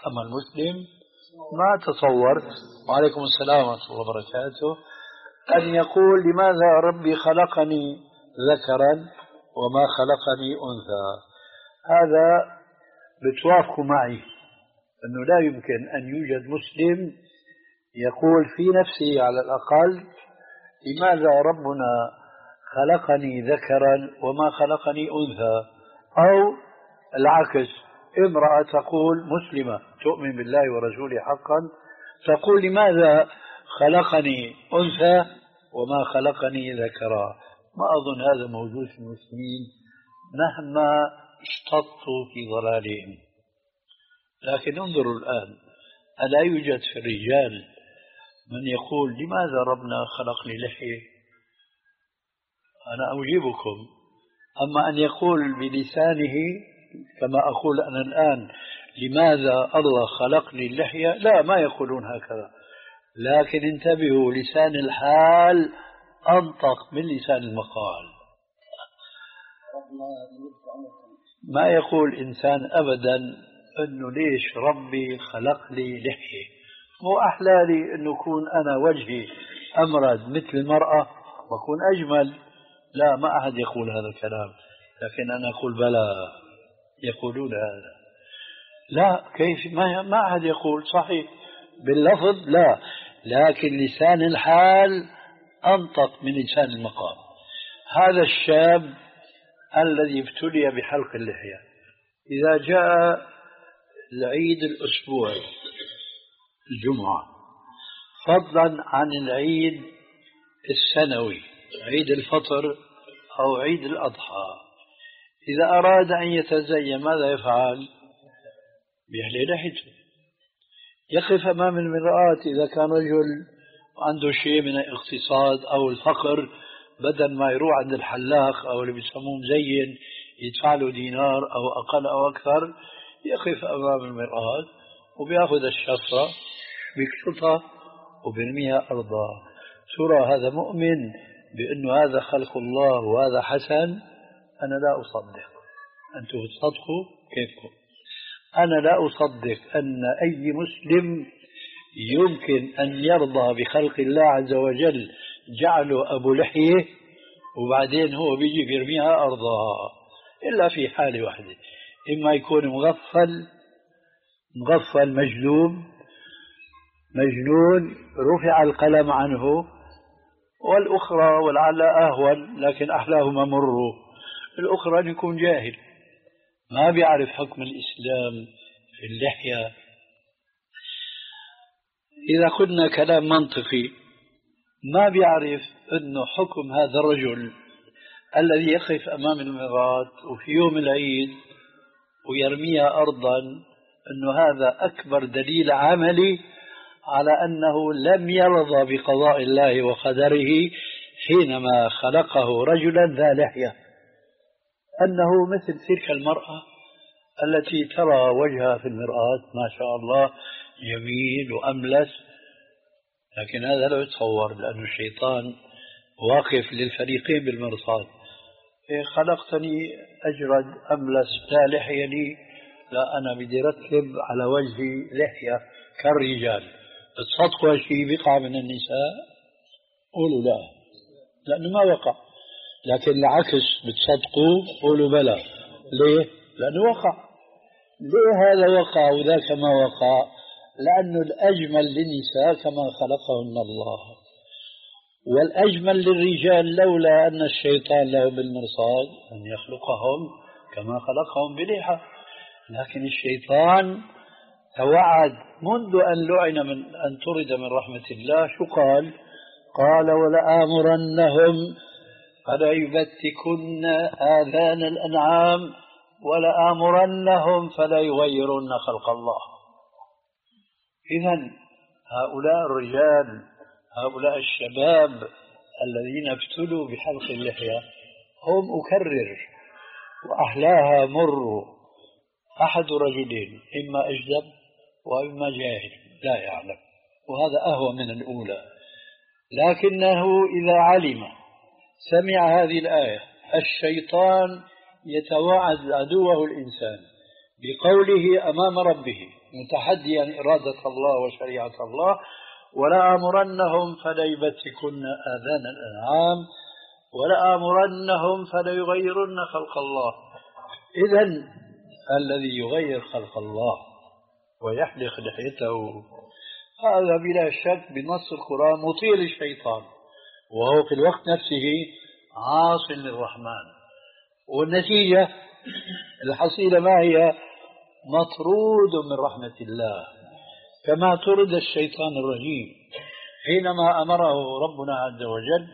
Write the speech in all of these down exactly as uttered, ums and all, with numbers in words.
أما المسلم ما تصورت، وعليكم السلام ورحمة الله وبركاته، أن يقول لماذا ربي خلقني ذكرا وما خلقني أنثى. هذا بتوافقوا معي أنه لا يمكن أن يوجد مسلم يقول في نفسه على الأقل لماذا ربنا خلقني ذكرا وما خلقني أنثى، أو العكس، امرأة تقول مسلمة تؤمن بالله ورسوله حقا تقول لماذا خلقني أنثى وما خلقني ذكرا. ما أظن هذا موجود في المسلمين مهما اشتطوا في ضلالهم. لكن انظروا الآن، ألا يوجد في الرجال من يقول لماذا ربنا خلق لي لحية؟ أنا أجيبكم. أما أن يقول بلسانه كما أقول أنا الآن لماذا الله خلق لي اللحية، لا، ما يقولون هكذا. لكن انتبهوا، لسان الحال أنطق من لسان المقال. ما يقول إنسان أبدا أنه ليش ربي خلق لي لحية، مو أحلى لي أنه يكون أنا وجهي أمرد مثل المرأة وأكون أجمل؟ لا، ما أحد يقول هذا الكلام. لكن أنا أقول بلى، يقولون هذا. لا، كيف؟ ما ما أحد يقول صحيح باللفظ، لا، لكن لسان الحال أنطق من لسان المقام. هذا الشاب الذي ابتلي بحلق اللحية، إذا جاء العيد الأسبوعي الجمعة، فضلا عن العيد السنوي عيد الفطر أو عيد الأضحى، إذا أراد أن يتزين ماذا يفعل؟ بيحلي لحيته، يقف أمام المرآة. إذا كان رجل عنده شيء من الاقتصاد أو الفقر، بدل ما يروح عند الحلاق أو اللي بيسموه مزين يدفع له دينار أو أقل أو أكثر، يقف أمام المرآة وبيأخذ الشفرة بيكشطها وبيرميها أرضا. ترى هذا مؤمن بأنه هذا خلق الله وهذا حسن؟ أنا لا أصدق. أنتم تصدقوا كيفكم؟ أنا لا أصدق أن أي مسلم يمكن أن يرضى بخلق الله عز وجل جعله أبو لحية وبعدين هو بيجي بيرميها أرضا، إلا في حالة واحدة، إما يكون مغفل مغفل مجلوب مجنون رفع القلم عنه، والأخرى ولعل أهون لكن أحلاهما مروا، الأخرى أن يكون جاهل ما بيعرف حكم الإسلام في اللحية. إذا قلنا كلام منطقي، ما بيعرف أنه حكم هذا الرجل الذي يقف أمام المرآة وفي يوم العيد ويرميها أرضا، أنه هذا أكبر دليل عملي على أنه لم يرضى بقضاء الله وقدره حينما خلقه رجلا ذا لحية، أنه مثل تلك المرأة التي ترى وجهها في المرآة ما شاء الله جميل وأملس، لكن هذا لا يتصور لأن الشيطان واقف للفريقين بالمرصاد. إيه خلقتني أجرد أملس لا لحية لي؟ لا، أنا بدي رتب على وجهي لحية كالرجال. تصدقوا شيء بقع من النساء؟ قولوا لا، لأنه ما وقع. لكن العكس بتصدقوا؟ قولوا بلى. ليه؟ لأنه وقع. ليه هذا وقع وذاك ما وقع؟ لأنه الأجمل للنساء كما خلقهن الله، والأجمل للرجال لولا أن الشيطان له بالمرصاد أن يخلقهم كما خلقهم بليحة. لكن الشيطان توعد منذ أن لعن من أن طرد من رحمة الله، شو قال؟ قال ولآمرنهم فلا يبتكن آذان الأنعام ولآمرنهم فلا يغيرن خلق الله. إذن هؤلاء الرجال، هؤلاء الشباب الذين ابتلوا بحلق اللحية هم أكرر وأحلاها مر أحد رجلين، إما أجدب وإما جاهل لا يعلم، وهذا أهوى من الأولى. لكنه إذا علم سمع هذه الآية الشيطان يتوعد عدوه الإنسان بقوله أمام ربه متحديا إرادة الله وشريعة الله. ولآمرنهم فليبتكن آذان الأنعام ولآمرنهم فليغيرن خلق الله. إذن الذي يغير خلق الله ويحلق لحيته هذا بلا شك بنص القرآن مطيع للشيطان، وهو في الوقت نفسه عاص للرحمن. والنتيجة الحصيلة ما هي؟ مطرود من رحمة الله، كما طرد الشيطان الرجيم حينما أمره ربنا عز وجل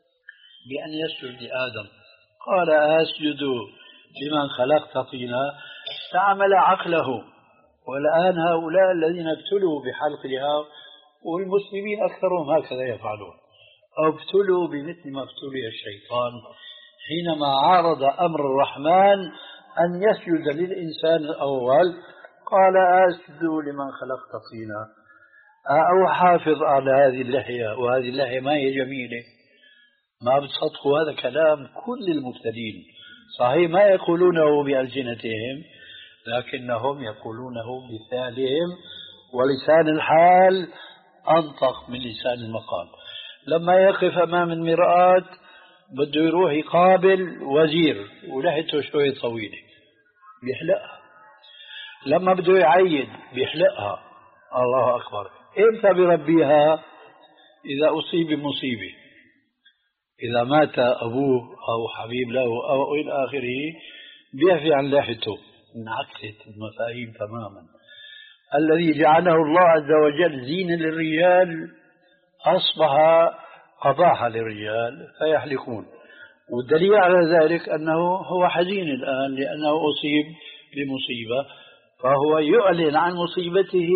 بأن يسجد لآدم. قال أسجد لمن خلقت طينا، استعمل عقله. والآن هؤلاء الذين ابتلوا بحلقها، والمسلمين أكثرهم هكذا يفعلون، أو ابتلوا بمثل ما ابتلي الشيطان حينما عارض أمر الرحمن أن يسجد للإنسان الأول. قال أسجد لمن خلقت طينا، أو حافظ على هذه اللحية، وهذه اللحية ما هي جميلة. ما بتصدقوا هذا كلام كل المبتدين، صحيح ما يقولونه بألسنتهم لكنهم يقولونه بلسانهم، ولسان الحال أنطق من لسان المقال. لما يقف أمام المرآة بده يروح يقابل وزير ولحيته شوية طويلة بيحلقها، لما بده يعيد بيحلقها. الله أكبر. إمتى بربيها؟ إذا أصيب بمصيبة، إذا مات أبوه أو حبيب له أو إلى آخره بيعفي عن لحيته. انعكست المفاهيم تماما. الذي جعله الله عز وجل زينة للرجال أصبح قباحة للرجال فيحلقون. والدليل على ذلك أنه هو حزين الآن لأنه أصيب بمصيبة، فهو يعلن عن مصيبته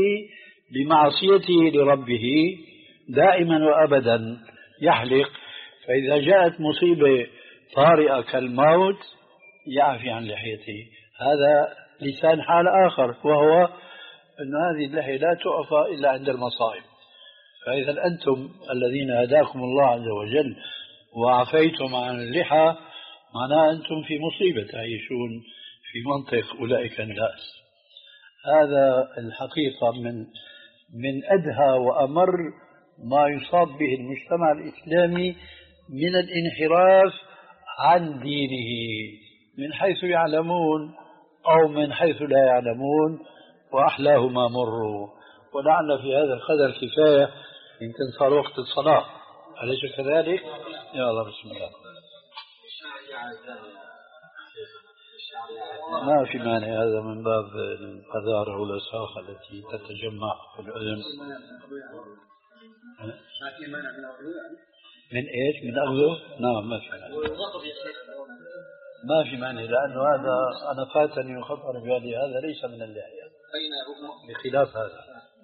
بمعصيته لربه دائما وأبدا يحلق. فإذا جاءت مصيبة طارئة كالموت يعفي عن لحيته. هذا لسان حال آخر، وهو أن هذه اللحية لا تعفى إلا عند المصائب. فإذا أنتم الذين هداكم الله عز وجل وعفيتم عن اللحى معناه أنتم في مصيبة تعيشون في منطق أولئك الناس. هذا الحقيقة من من أدهى وأمر ما يصاب به المجتمع الإسلامي من الانحراف عن دينه، من حيث يعلمون أو من حيث لا يعلمون، وأحلاهما مروا. ولعل في هذا القدر كفاية، يمكن صار وقت الصلاة، أليس كذلك؟ يا الله بسم الله. ما في مانع، هذا من باب القذارة والوساخة التي تتجمع في الأذن. من إيش؟ من أخذه؟ نعم ما في مانع. ما في مانع، لأنه هذا أنا فاتني وخطر بهذه، هذا ليس من اللحية بخلاف هذا.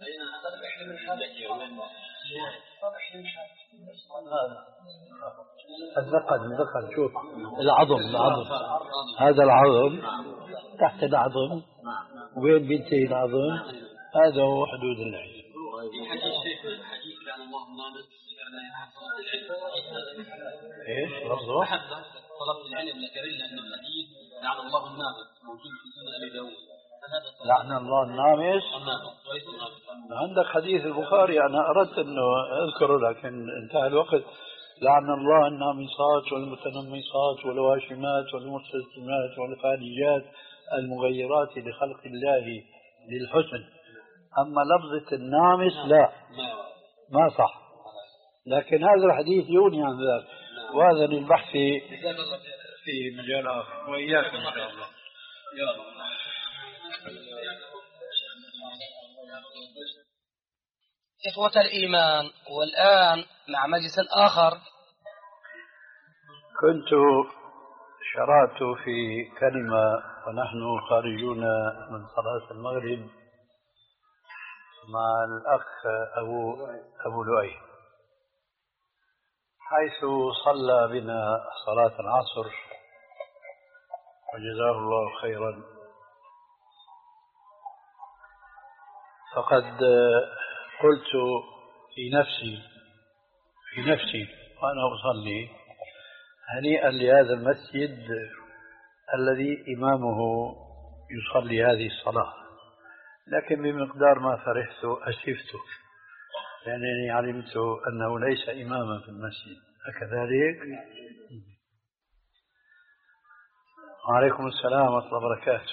الذقن الذقن شوف العظم العظم هذا العظم تحت العظم وين بينتهي العظم هذا هو حدود اللحية. ايش لفظه؟ طلبت العلم لكريم لأنه الحديث لعن الله النامس موجود في سنن أبي داود. لعن الله النامس. عندك حديث البخاري أنا أردت أنه أذكره لكن انتهى الوقت. لعن الله النامصات والمتنمصات والواشمات والمستسلمات والخالجات المغيرات لخلق الله للحسن. أما لفظة النامص لا ما صح، لكن هذا الحديث يغني عن ذلك، وهذا للبحث في مجال آخر. وإياكم إن شاء الله. يا الله. إخوة الإيمان، والآن مع مجلس آخر. كنت شرعت في كلمة ونحن خارجون من صلاة المغرب مع الأخ أبو أبو لؤي، حيث صلى بنا صلاة العصر وجزاه الله خيرا. فقد قلت في نفسي في نفسي وأنا أصلي هنيئا لهذا المسجد الذي إمامه يصلي هذه الصلاة، لكن بمقدار ما فرحت أسفت، لأنني علمت أنه ليس إماما في المسجد. أكذلك؟ وعليكم السلام ورحمة الله وبركاته.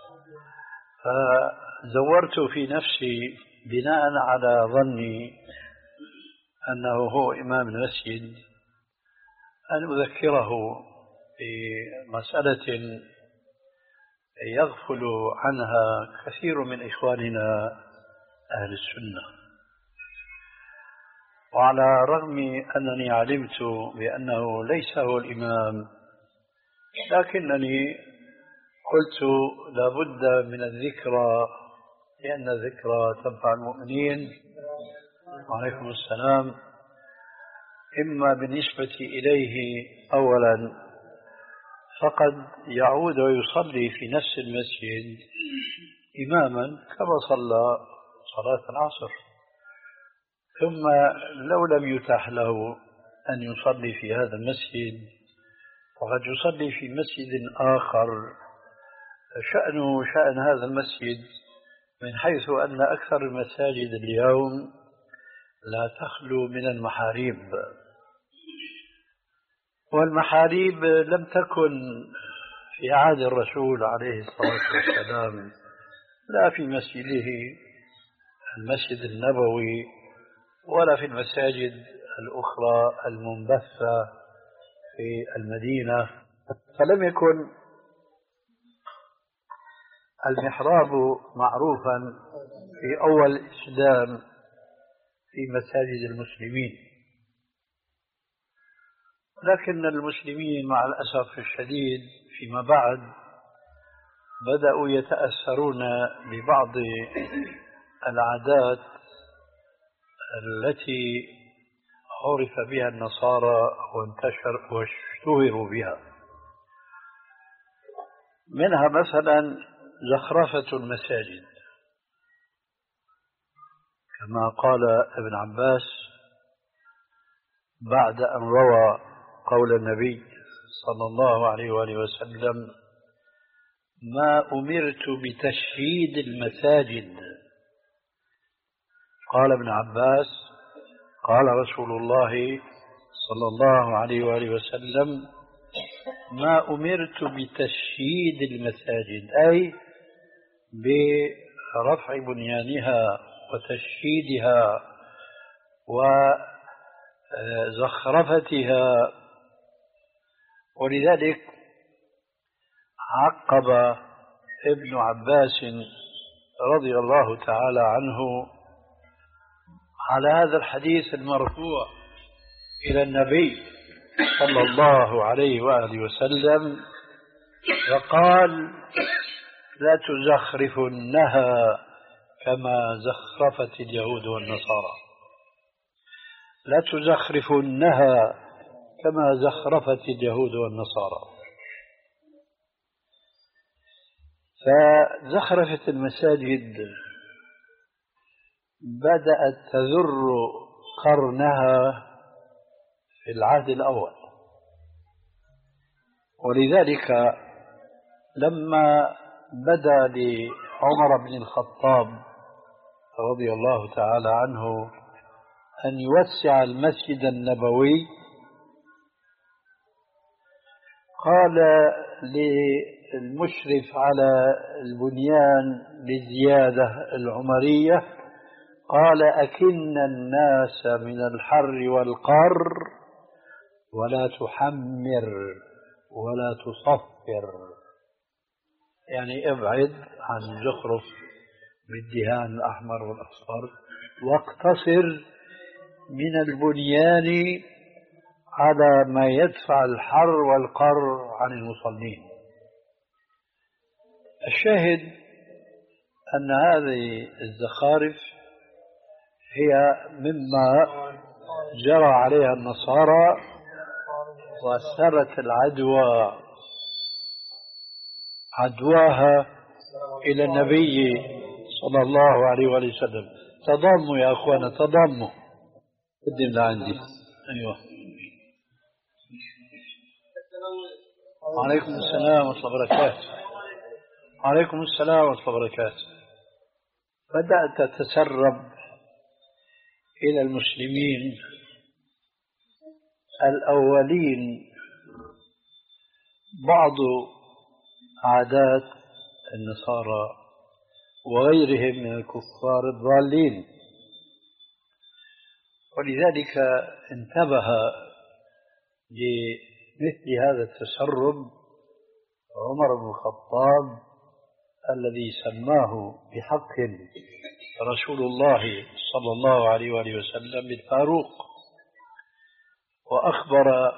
فزورت في نفسي بناء على ظني أنه هو إمام المسجد أن أذكره بمسألة يغفل عنها كثير من إخواننا أهل السنة. وعلى الرغم أنني علمت بأنه ليس هو الإمام، لكنني قلت لابد من الذكرى، لأن الذكرى تنفع المؤمنين. وعليكم السلام. إما بالنسبة إليه أولا فقد يعود ويصلي في نفس المسجد إماما كما صلى صلاة العصر، ثم لو لم يتاح له أن يصلي في هذا المسجد وقد يصلي في مسجد آخر. شأنه شأن هذا المسجد من حيث أن أكثر المساجد اليوم لا تخلو من المحاريب، والمحاريب لم تكن في عهد الرسول عليه الصلاة والسلام، لا في مسجده المسجد النبوي ولا في المساجد الأخرى المنبثة في المدينة. فلم يكن المحراب معروفا في أول الإسلام في مساجد المسلمين، لكن المسلمين مع الأسف الشديد فيما بعد بدأوا يتأثرون ببعض العادات التي عرف بها النصارى وانتشر واشتهروا بها، منها مثلا زخرفة المساجد، كما قال ابن عباس بعد أن روى قول النبي صلى الله عليه وآله وسلم: ما أمرت بتشييد المساجد. قال ابن عباس: قال رسول الله صلى الله عليه وآله وسلم: ما أمرت بتشييد المساجد، أي برفع بنيانها وتشييدها وزخرفتها. ولذلك عقب ابن عباس رضي الله تعالى عنه على هذا الحديث المرفوع إلى النبي صلى الله عليه وآله وسلم وقال: لا تزخرفنها كما زخرفت اليهود والنصارى، لا تزخرفنها كما زخرفت اليهود والنصارى. فزخرفة المساجد بدأت تذر قرنها في العهد الأول، ولذلك لما بدا لعمر بن الخطاب رضي الله تعالى عنه أن يوسع المسجد النبوي، قال للمشرف على البنيان للزيادة العمرية: قال أكن الناس من الحر والقر ولا تحمر ولا تصفر، يعني ابعد عن زخرف بالدهان الأحمر والأصفر، واقتصر من البنيان على ما يدفع الحر والقر عن المصلين. الشاهد أن هذه الزخارف هي مما جرى عليها النصارى وسرت العدوى عدواها إلى النبي صلى الله عليه وسلم. تضاموا يا أخوانا، تضاموا. قدم لعندي. أيوة. وعليكم السلام ورحمة الله وبركاته. وعليكم السلام ورحمة الله وبركاته. بدأت تتسرب إلى المسلمين الأولين بعض عادات النصارى وغيرهم من الكفار الضالين، ولذلك انتبه لمثل هذا التسرب عمر بن الخطاب الذي سماه بحق رسول الله صلى الله عليه وآله وسلم بالفاروق، وأخبر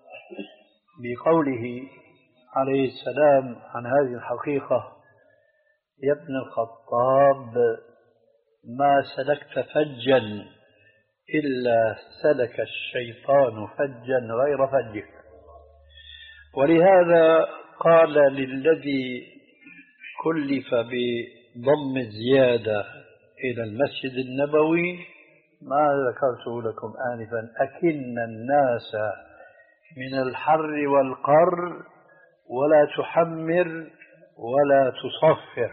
بقوله عليه السلام عن هذه الحقيقة: يا ابن الخطاب ما سلكت فجا إلا سلك الشيطان فجا غير فجك. ولهذا قال للذي كلف بضم الزيادة إلى المسجد النبوي ما ذكرته لكم آنفا: أكن الناس من الحر والقر ولا تحمر ولا تصفر.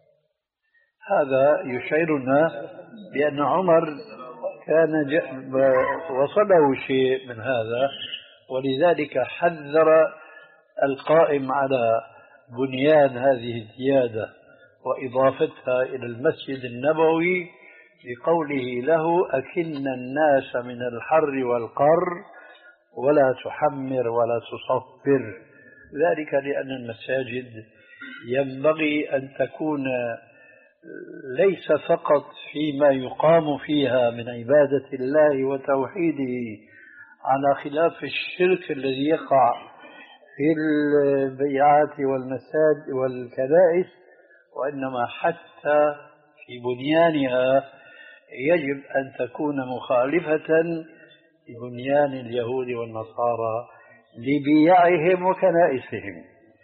هذا يشعرنا بأن عمر كان وصله شيء من هذا، ولذلك حذر القائم على بنيان هذه الزيادة وإضافتها إلى المسجد النبوي بقوله له: أكن الناس من الحر والقر ولا تحمر ولا تصفر. ذلك لأن المساجد ينبغي أن تكون ليس فقط فيما يقام فيها من عبادة الله وتوحيده، على خلاف الشرك الذي يقع في البيعات والمساجد والكنائس، وإنما حتى في بنيانها يجب أن تكون مخالفة لبنيان اليهود والنصارى لبيعهم وكنائسهم.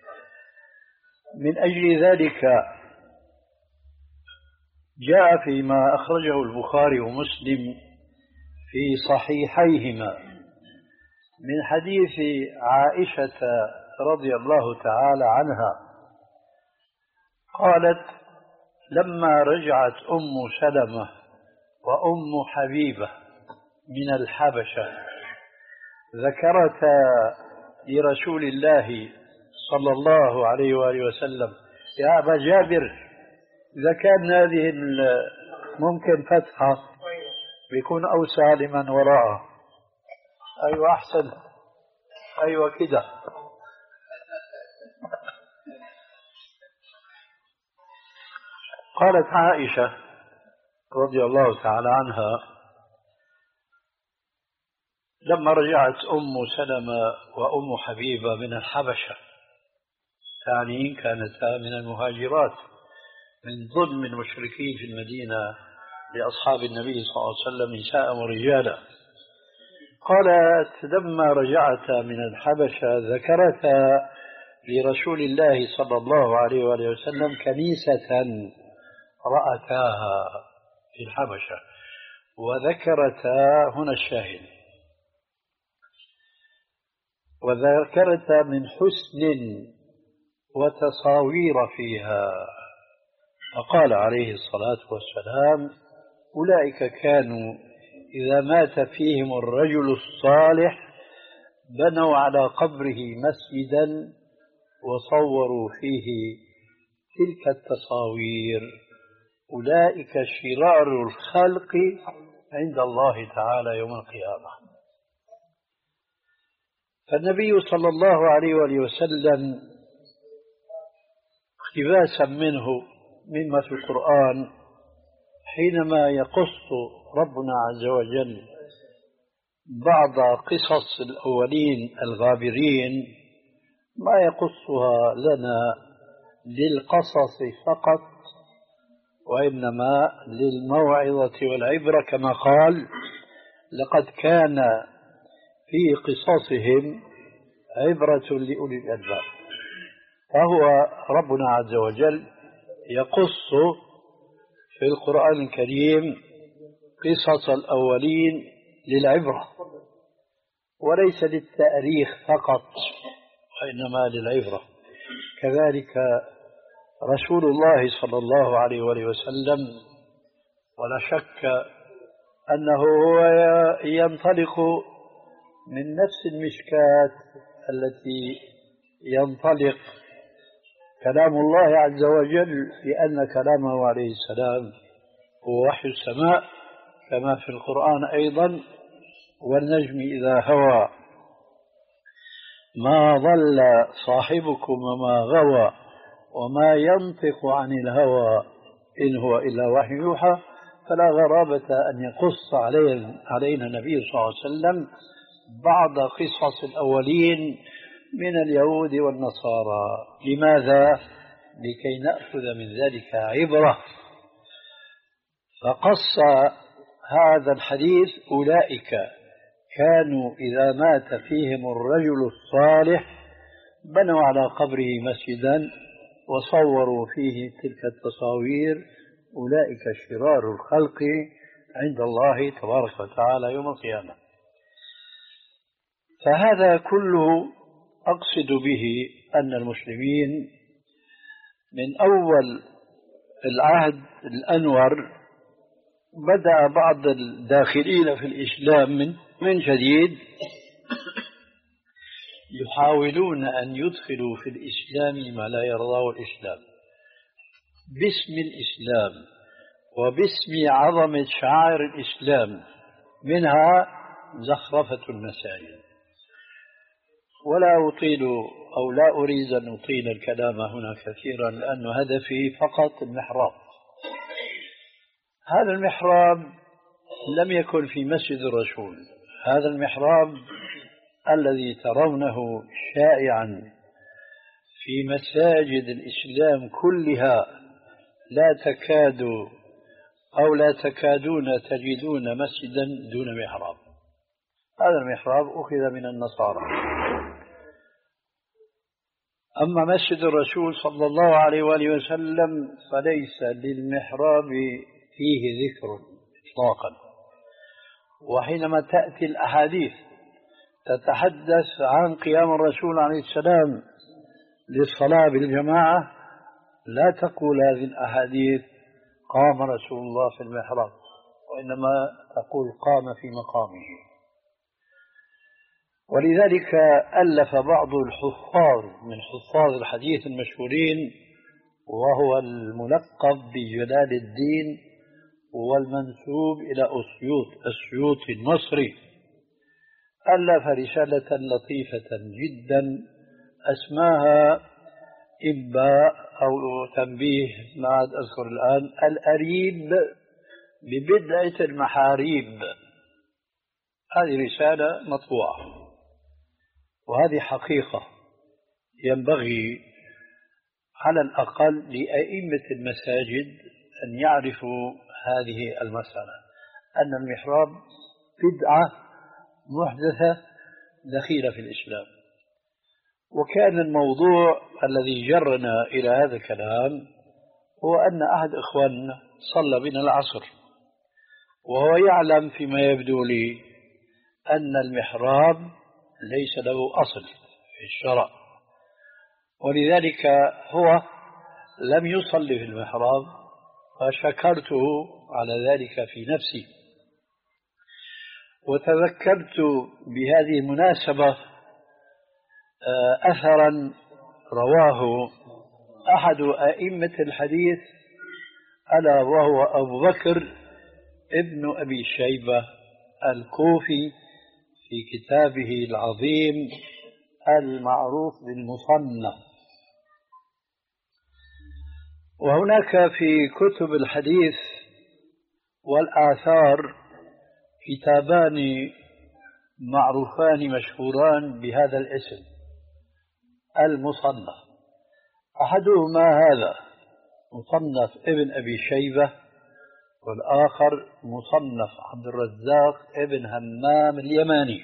من أجل ذلك جاء فيما أخرجه البخاري ومسلم في صحيحيهما من حديث عائشة رضي الله تعالى عنها قالت: لما رجعت أم سلمة وأم حبيبة من الحبشة ذكرتا لرسول الله صلى الله عليه وآله وسلم: يا أبا جابر، إذا كان هذه ممكن فتحة بيكون أوسع لمن وراءه. أيوة أحسن، أيوة كده. قالت عائشة رضي الله تعالى عنها: لما رجعت أم سلمة وأم حبيبة من الحبشة، يعني كانتا من المهاجرات من ظلم المشركين في المدينة لأصحاب النبي صلى الله عليه وسلم نساء ورجالا، قالت: لما رجعتا من الحبشة ذكرتا لرسول الله صلى الله عليه وآله وسلم كنيسة رأتاها في الحبشة، وذكرتا هنا الشاهد، وذكرتا من حسن وتصاوير فيها، فقال عليه الصلاة والسلام: أولئك كانوا إذا مات فيهم الرجل الصالح بنوا على قبره مسجدا وصوروا فيه تلك التصاوير، أولئك شرار الخلق عند الله تعالى يوم القيامة. فالنبي صلى الله عليه وآله وسلم اقتباسا منه مما في القرآن حينما يقص ربنا عز وجل بعض قصص الأولين الغابرين ما يقصها لنا للقصص فقط، وإنما للموعظة والعبرة، كما قال: لقد كان في قصصهم عبرة لأولي الألباب. فهو ربنا عز وجل يقص في القرآن الكريم قصص الأولين للعبرة وليس للتأريخ فقط، وإنما للعبرة. كذلك رسول الله صلى الله عليه وآله وسلم ولا شك أنه هو ينطلق من نفس المشكاة التي ينطلق كلام الله عز وجل، لأن كلامه عليه السلام هو وحي السماء كما في القرآن أيضا: والنجم إذا هوى ما ضل صاحبكم وما غوى وما ينطق عن الهوى إن هو إلا وحي يوحى. فلا غرابة أن يقص علينا النبي صلى الله عليه وسلم بعض قصص الأولين من اليهود والنصارى. لماذا؟ لكي نأخذ من ذلك عبرة. فقص هذا الحديث: أولئك كانوا إذا مات فيهم الرجل الصالح بنوا على قبره مسجدا وصوروا فيه تلك التصاوير، أولئك شرار الخلق عند الله تبارك وتعالى يوم القيامة. فهذا كله أقصد به أن المسلمين من أول العهد الأنور بدأ بعض الداخلين في الإسلام من, من جديد يحاولون أن يدخلوا في الإسلام ما لا يرضاه الإسلام باسم الإسلام وباسم عظمة شعائر الإسلام، منها زخرفة المساجد. ولا أطيل أو لا أريد أن أطيل الكلام هنا كثيرا، لأن هدفي فقط المحراب. هذا المحراب لم يكن في مسجد الرسول، هذا المحراب الذي ترونه شائعا في مساجد الإسلام كلها لا تكاد أو لا تكادون تجدون مسجدا دون محراب. هذا المحراب أخذ من النصارى. أما مسجد الرسول صلى الله عليه وآله وسلم فليس للمحراب فيه ذكر إطلاقا. وحينما تأتي الأحاديث تتحدث عن قيام الرسول عليه السلام للصلاة بالجماعة لا تقول هذه الأحاديث قام رسول الله في المحراب، وإنما تقول قام في مقامه. ولذلك ألف بعض الحفاظ من حفاظ الحديث المشهورين، وهو الملقب بجلال الدين والمنسوب إلى أسيوط السيوطي المصري، ألف رسالة لطيفة جدا اسمها إنباء أو تنبيه، ما عاد أذكر الآن، الأريب ببدعة المحاريب. هذه رسالة مطبوعة، وهذه حقيقة ينبغي على الأقل لأئمة المساجد أن يعرفوا هذه المسألة، أن المحراب بدعة محدثة دخيلة في الإسلام. وكان الموضوع الذي جرنا إلى هذا الكلام هو أن أحد إخواننا صلى بنا العصر وهو يعلم فيما يبدو لي أن المحراب ليس له أصل في الشرع، ولذلك هو لم يصلي في المحراب، فشكرته على ذلك في نفسي. وتذكرت بهذه المناسبة أثرا رواه أحد أئمة الحديث ألا وهو أبو بكر ابن أبي شيبة الكوفي في كتابه العظيم المعروف بالمصنف. وهناك في كتب الحديث والآثار كتابان معروفان مشهوران بهذا الاسم المصنف. أحدهما هذا مصنف ابن أبي شيبة، والآخر مصنف عبد الرزاق ابن همام اليماني.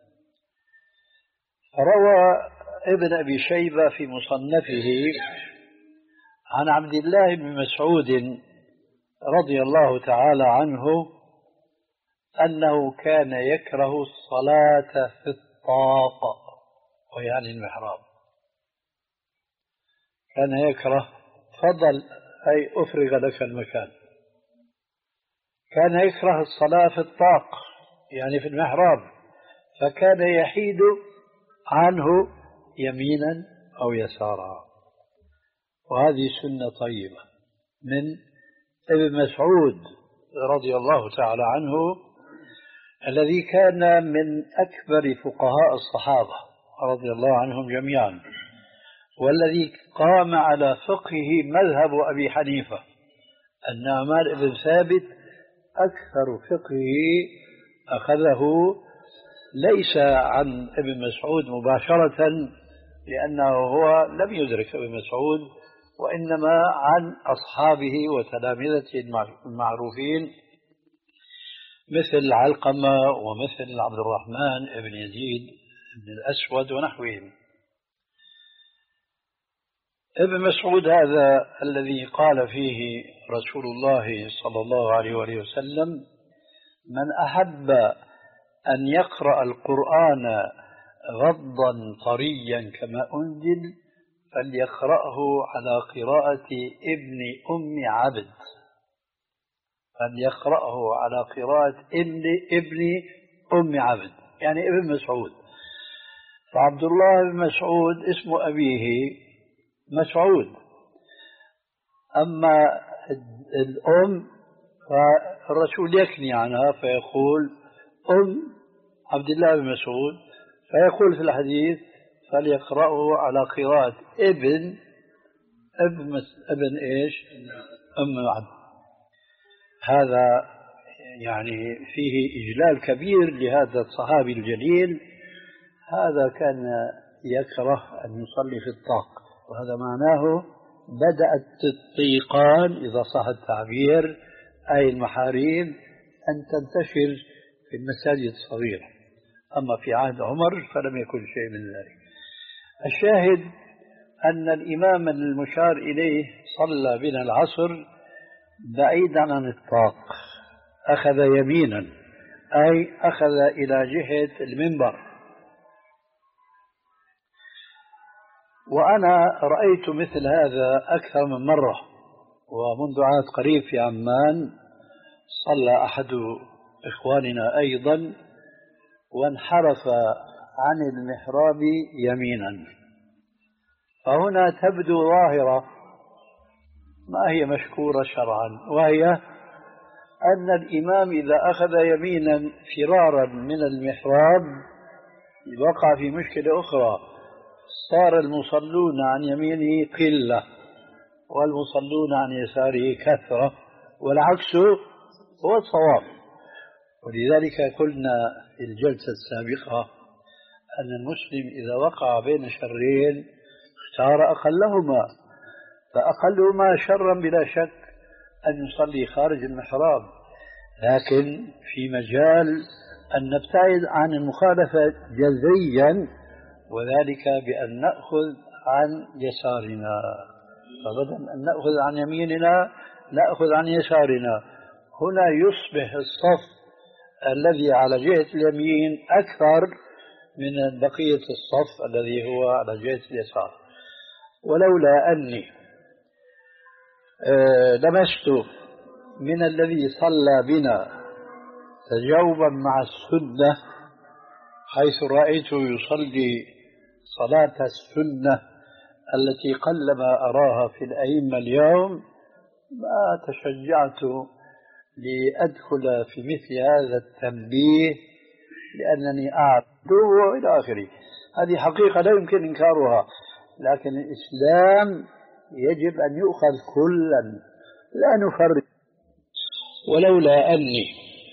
روى ابن أبي شيبة في مصنفه عن عبد الله بن مسعود رضي الله تعالى عنه أنه كان يكره الصلاة في الطاق، ويعني المحراب، كان يكره. تفضل، أي أفرغ لك المكان. كان يكره الصلاة في الطاق يعني في المحراب، فكان يحيد عنه يمينا أو يسارا. وهذه سنة طيبة من ابن مسعود رضي الله تعالى عنه، الذي كان من أكبر فقهاء الصحابة رضي الله عنهم جميعا، والذي قام على فقهه مذهب أبي حنيفة. النعمان بن ثابت أكثر فقهه أخذه ليس عن ابن مسعود مباشرة، لأنه هو لم يدرك ابن مسعود، وإنما عن أصحابه وتلامذته المعروفين مثل علقمة ومثل عبد الرحمن بن يزيد بن الأسود ونحوهم. ابن مسعود هذا الذي قال فيه رسول الله صلى الله عليه وآله وسلم: من أحب أن يقرأ القرآن غضا طريا كما أنزل فليقرأه على قراءة ابن أم عبد فليقرأه على قراءة ابن ابن أم عبد، يعني ابن مسعود. فعبد الله بن مسعود اسم أبيه مسعود، أما الأم فالرسول يكني عنها فيقول أم عبد الله بن مسعود، فيقول في الحديث فليقرأه على قراءة ابن ابن, ابن إيش أم عبد. هذا يعني فيه إجلال كبير لهذا الصحابي الجليل. هذا كان يكره أن يصلي في الطاق، وهذا معناه بدأت الطيقان إذا صح التعبير أي المحاريم أن تنتشر في المساجد الصغيرة، أما في عهد عمر فلم يكن شيء من ذلك. الشاهد أن الإمام المشار إليه صلى بنا العصر بعيدا عن الطاق، أخذ يمينا أي أخذ إلى جهة المنبر. وأنا رأيت مثل هذا أكثر من مرة، ومنذ عهد قريب في عمان صلى أحد إخواننا أيضا وانحرف عن المحراب يمينا. فهنا تبدو ظاهرة ما هي مشكورة شرعا، وهي أن الإمام إذا أخذ يمينا فرارا من المحراب وقع في مشكلة أخرى، صار المصلون عن يمينه قلة والمصلون عن يساره كثرة، والعكس هو الصواب. ولذلك قلنا في الجلسة السابقة أن المسلم إذا وقع بين شرين اختار أقلهما، فأقلهما شرا بلا شك أن يصلي خارج المحراب، لكن في مجال أن نبتعد عن المخالفة جذريا، وذلك بأن نأخذ عن يسارنا، فبدل أن نأخذ عن يميننا نأخذ عن يسارنا. هنا يصبح الصف الذي على جهة اليمين أكثر من بقية الصف الذي هو على جهة اليسار. ولولا أني لمست من الذي صلى بنا تجاوبا مع السنة، حيث رأيته يصلي صلاة السنة التي قلما أراها في الأئمة اليوم، ما تشجعت لأدخل في مثل هذا التنبيه، لأنني أعرضه إلى آخره. هذه حقيقة لا يمكن إنكارها، لكن الإسلام يجب أن يؤخذ كلا لا نفرق. ولولا أني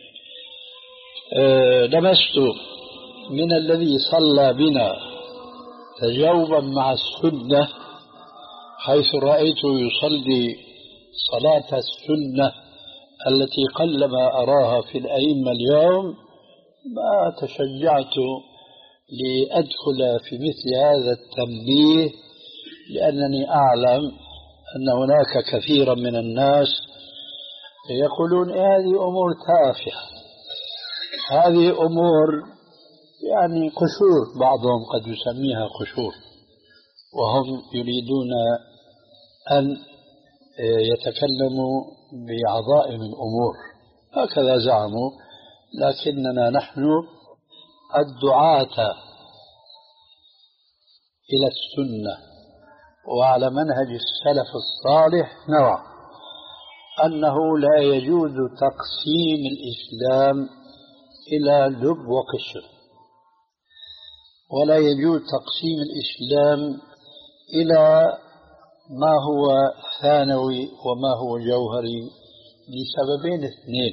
لمست من الذي صلى بنا تجاوبا مع السنة، حيث رأيته يصلي صلاة السنة التي قلما أراها في الأئمة اليوم، ما تشجعت لأدخل في مثل هذا التنبيه، لأنني أعلم أن هناك كثيرا من الناس يقولون هذه أمور تافهة، هذه أمور يعني قشور، بعضهم قد يسميها قشور، وهم يريدون أن يتكلموا بعظائم الأمور. هكذا زعموا، لكننا نحن الدعاة إلى السنة وعلى منهج السلف الصالح نرى أنه لا يجوز تقسيم الإسلام إلى لب وقشر، ولا يجوز تقسيم الإسلام إلى ما هو ثانوي وما هو جوهري لسببين اثنين.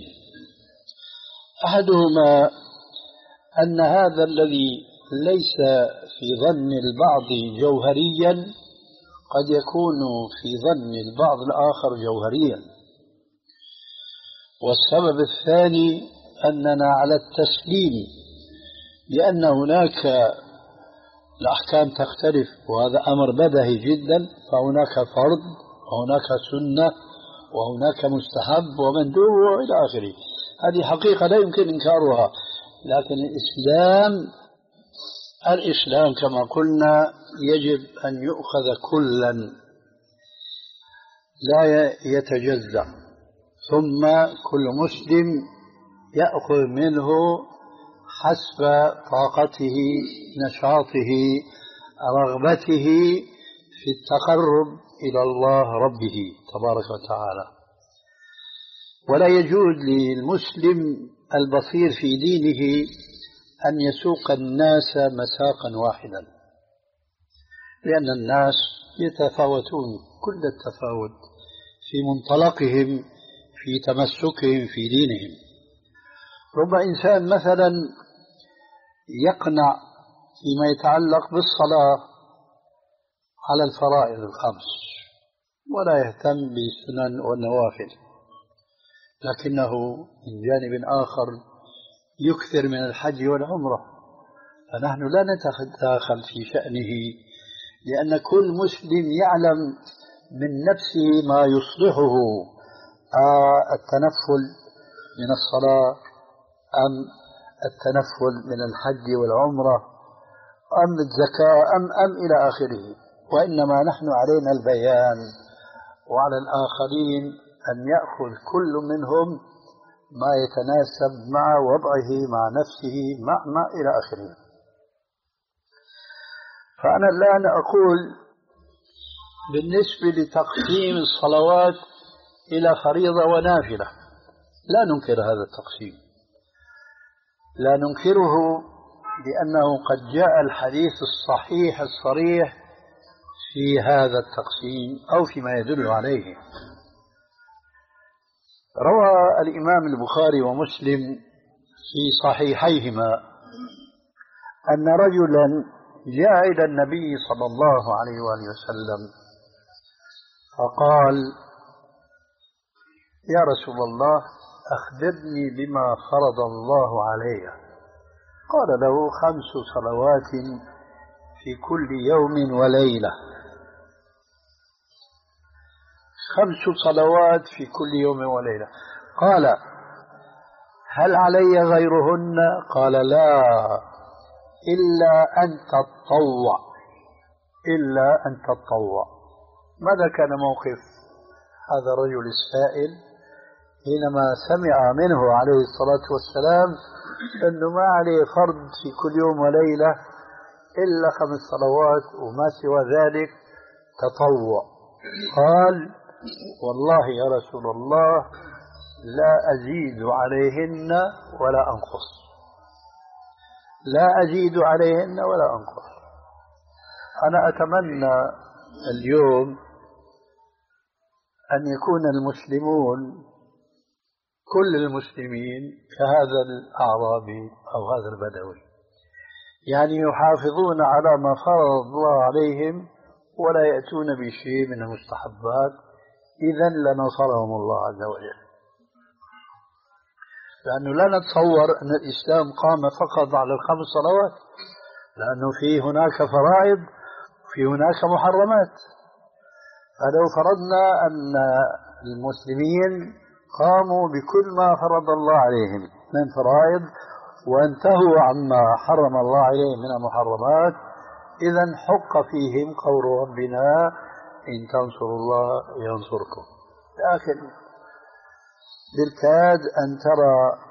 أحدهما أن هذا الذي ليس في ظن البعض جوهريا قد يكون في ظن البعض الآخر جوهريا. والسبب الثاني أننا على التسليم، لأن هناك الأحكام تختلف، وهذا أمر بديهي جدا، فهناك فرض وهناك سنة وهناك مستحب ومندوب وإلى آخره. هذه حقيقة لا يمكن إنكارها. لكن الإسلام الإسلام كما قلنا يجب أن يؤخذ كلا لا يتجزأ، ثم كل مسلم يأخذ منه حسب طاقته، نشاطه، رغبته في التقرب إلى الله ربه تبارك وتعالى. ولا يجوز للمسلم البصير في دينه أن يسوق الناس مساقا واحدا، لأن الناس يتفاوتون كل التفاوت في منطلقهم، في تمسكهم في دينهم. رب إنسان مثلا يقنع فيما يتعلق بالصلاة على الفرائض الخمس ولا يهتم بالسنن والنوافل، لكنه من جانب آخر يكثر من الحج والعمرة، فنحن لا نتداخل في شأنه، لأن كل مسلم يعلم من نفسه ما يصلحه، آه التنفل من الصلاة أم التنفل من الحج والعمرة أم الزكاة أم أم إلى آخره. وإنما نحن علينا البيان، وعلى الآخرين أن يأخذ كل منهم ما يتناسب مع وضعه مع نفسه مع ما إلى آخره. فأنا الآن أقول بالنسبة لتقسيم الصلوات إلى فريضة ونافلة لا ننكر هذا التقسيم، لا ننكره، لأنه قد جاء الحديث الصحيح الصريح في هذا التقسيم أو فيما يدل عليه. روى الإمام البخاري ومسلم في صحيحيهما أن رجلا جاء إلى النبي صلى الله عليه وآله وسلم فقال: يا رسول الله، أخبرني بما فرض الله علي. قال له: خمس صلوات في كل يوم وليلة. خمس صلوات في كل يوم وليلة. قال: هل علي غيرهن؟ قال: لا، إلا أن تتطوع، إلا أن تتطوع. ماذا كان موقف هذا الرجل السائل حينما سمع منه عليه الصلاة والسلام أنه ما عليه فرض في كل يوم وليلة إلا خمس صلوات وما سوى ذلك تطوع؟ قال: والله يا رسول الله لا أزيد عليهن ولا أنقص، لا أزيد عليهن ولا أنقص. أنا أتمنى اليوم أن يكون المسلمون كل المسلمين كهذا الأعرابي أو هذا البدوي، يعني يحافظون على ما فرض الله عليهم ولا يأتون بشيء من المستحبات، إذن لنصرهم الله عز وجل. لأنه لا نتصور أن الإسلام قام فقط على الخمس صلوات، لأنه في هناك فرائض وفي هناك محرمات. فلو فرضنا أن المسلمين قاموا بكل ما فرض الله عليهم من فرائض وانتهوا عما حرم الله عليهم من المحرمات، إذن حق فيهم قول ربنا: إن تنصروا الله ينصركم. لكن بالكاد أن ترى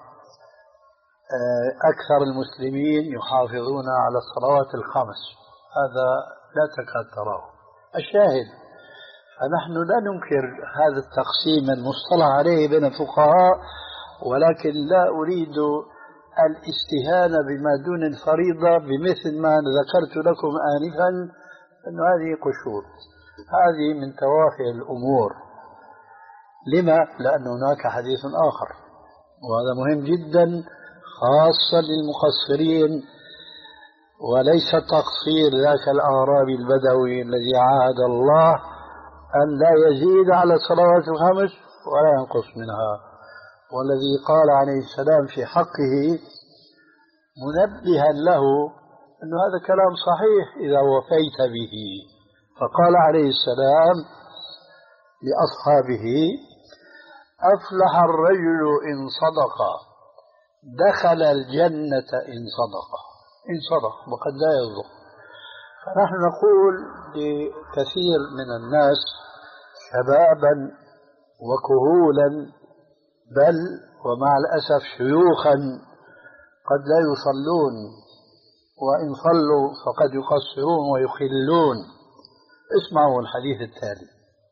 أكثر المسلمين يحافظون على الصلوات الخمس، هذا لا تكاد تراه. الشاهد فنحن لا ننكر هذا التقسيم المصطلح عليه بين الفقهاء، ولكن لا أريد الاستهانة بما دون الفريضة بمثل ما ذكرت لكم آنفا أن هذه قشور، هذه من توافه الأمور. لما؟ لأن هناك حديث آخر وهذا مهم جدا خاصة للمقصرين، وليس تقصير ذاك الأعرابي البدوي الذي عاهد الله أن لا يزيد على الصلوات الخمس ولا ينقص منها، والذي قال عليه السلام في حقه منبها له أن هذا كلام صحيح إذا وفيت به. فقال عليه السلام لأصحابه: أفلح الرجل إن صدق، دخل الجنة إن صدق، إن صدق وقد لا يصدق. فنحن نقول لكثير من الناس شبابا وكهولا بل ومع الأسف شيوخا قد لا يصلون، وإن صلوا فقد يقصرون ويخلون. اسمعوا الحديث التالي.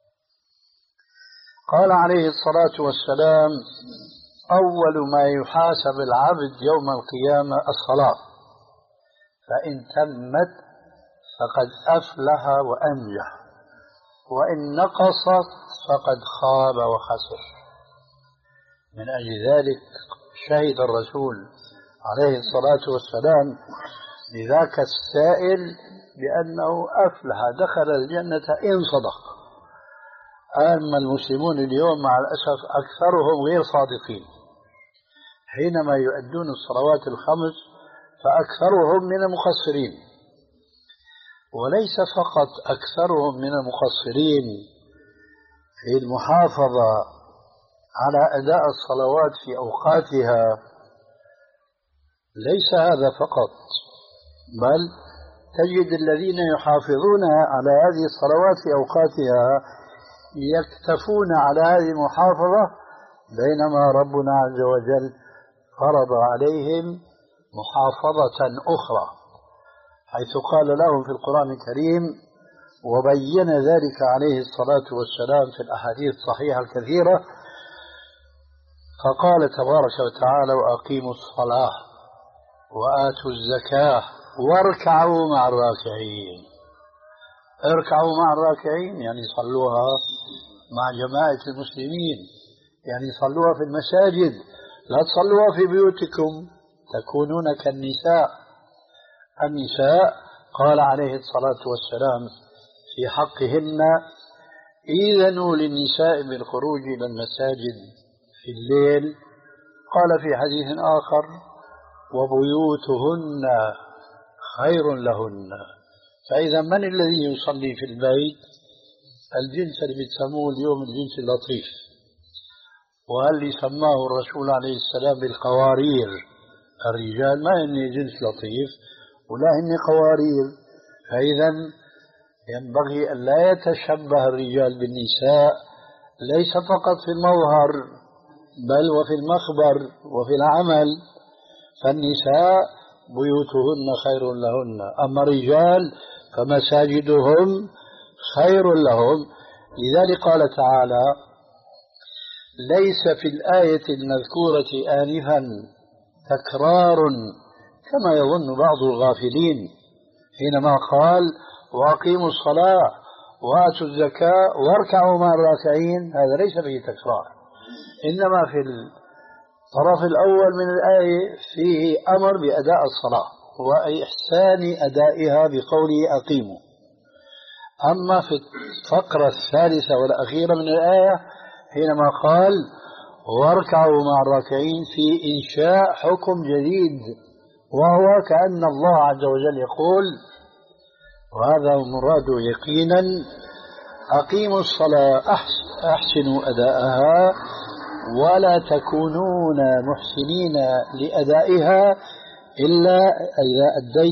قال عليه الصلاة والسلام: أول ما يحاسب العبد يوم القيامة الصلاة، فإن تمت فقد أفلح وأنجح، وإن نقصت فقد خاب وخسر. من أجل ذلك شهد الرسول عليه الصلاة والسلام لذاك السائل بأنه أفلح دخل الجنة إن صدق. أما المسلمون اليوم مع الأسف أكثرهم غير صادقين، حينما يؤدون الصلوات الخمس فأكثرهم من المقصرين، وليس فقط أكثرهم من المقصرين في المحافظة على أداء الصلوات في أوقاتها، ليس هذا فقط، بل تجد الذين يحافظون على هذه الصلوات في أوقاتها يكتفون على هذه المحافظة، بينما ربنا عز وجل فرض عليهم محافظة أخرى، حيث قال لهم في القرآن الكريم وبين ذلك عليه الصلاة والسلام في الأحاديث الصحيحة الكثيرة، فقال تبارك وتعالى: وأقيموا الصلاة وآتوا الزكاة واركعوا مع الراكعين. اركعوا مع الراكعين يعني صلوها مع جماعة المسلمين، يعني صلوها في المساجد، لا تصلوها في بيوتكم تكونون كالنساء. النساء قال عليه الصلاة والسلام في حقهن: إذنوا للنساء بالخروج إلى المساجد في الليل. قال في حديث آخر: وبيوتهن خير لهن. فإذا من الذي يصلي في البيت؟ الجنس اللي بتسموه اليوم الجنس اللطيف، وهل سماه الرسول عليه السلام بالقوارير. الرجال ما هن جنس لطيف ولا هن قوارير، فإذا ينبغي أن لا يتشبه الرجال بالنساء، ليس فقط في المظهر بل وفي المخبر وفي العمل. فالنساء بيوتهن خير لهن، أما الرجال فمساجدهم خير لهم. لذلك قال تعالى: ليس في الآية المذكورة آنفا تكرار كما يظن بعض الغافلين حينما قال: وأقيموا الصلاة وآتوا الزكاة واركعوا مع الراكعين. هذا ليس فيه تكرار، إنما في الطرف الأول من الآية فيه أمر بأداء الصلاة وإحسان أدائها بقوله أقيموا. أما في الفقرة الثالثة والأخيرة من الآية حينما قال: واركعوا مع الراكعين، في إنشاء حكم جديد، وهو كأن الله عز وجل يقول، وهذا مراد يقينا: أقيموا الصلاة أحسنوا أداءها ولا تكونون محسنين لأدائها إلا إذا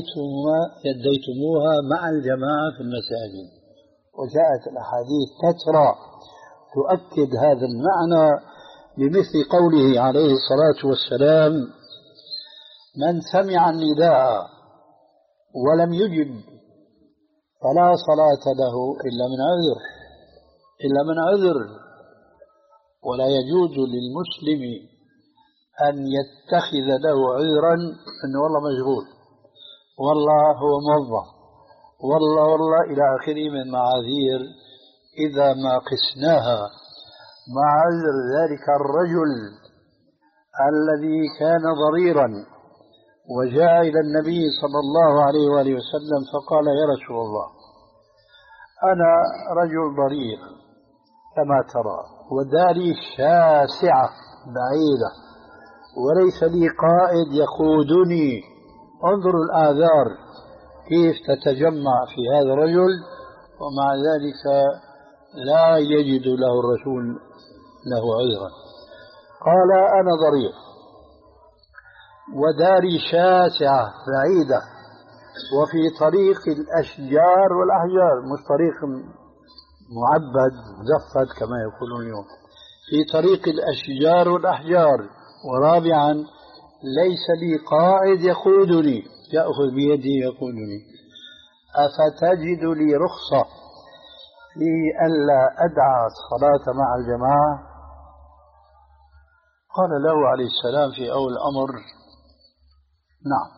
أديتموها مع الجماعة في المساجد. وجاءت الأحاديث تترى تؤكد هذا المعنى بمثل قوله عليه الصلاة والسلام: من سمع النداء ولم يجب فلا صلاة له إلا من عذر إلا من عذر ولا يجوز للمسلم أن يتخذ له عذرا أنه والله مشغول، والله هو موظف، والله والله إلى آخره من معاذير إذا ما قسناها مع عذر ذلك الرجل الذي كان ضريرا وجاء إلى النبي صلى الله عليه وآله وسلم فقال: يا رسول الله، أنا رجل ضرير كما ترى، وداري شاسعة بعيدة، وليس لي قائد يقودني. انظروا الآثار كيف تتجمع في هذا الرجل، ومع ذلك لا يجد له الرسول له عذرا. قال: أنا ضرير وداري شاسعة بعيدة وفي طريق الأشجار والأحجار، مش طريق معبد مزفت كما يقولون اليوم، في طريق الأشجار والأحجار. ورابعا: ليس لي قائد يقودني يأخذ بيدي يقودني، أفتجد لي رخصة في ألا أدعى الصلاة مع الجماعة؟ قال له عليه السلام في أول الأمر: نعم.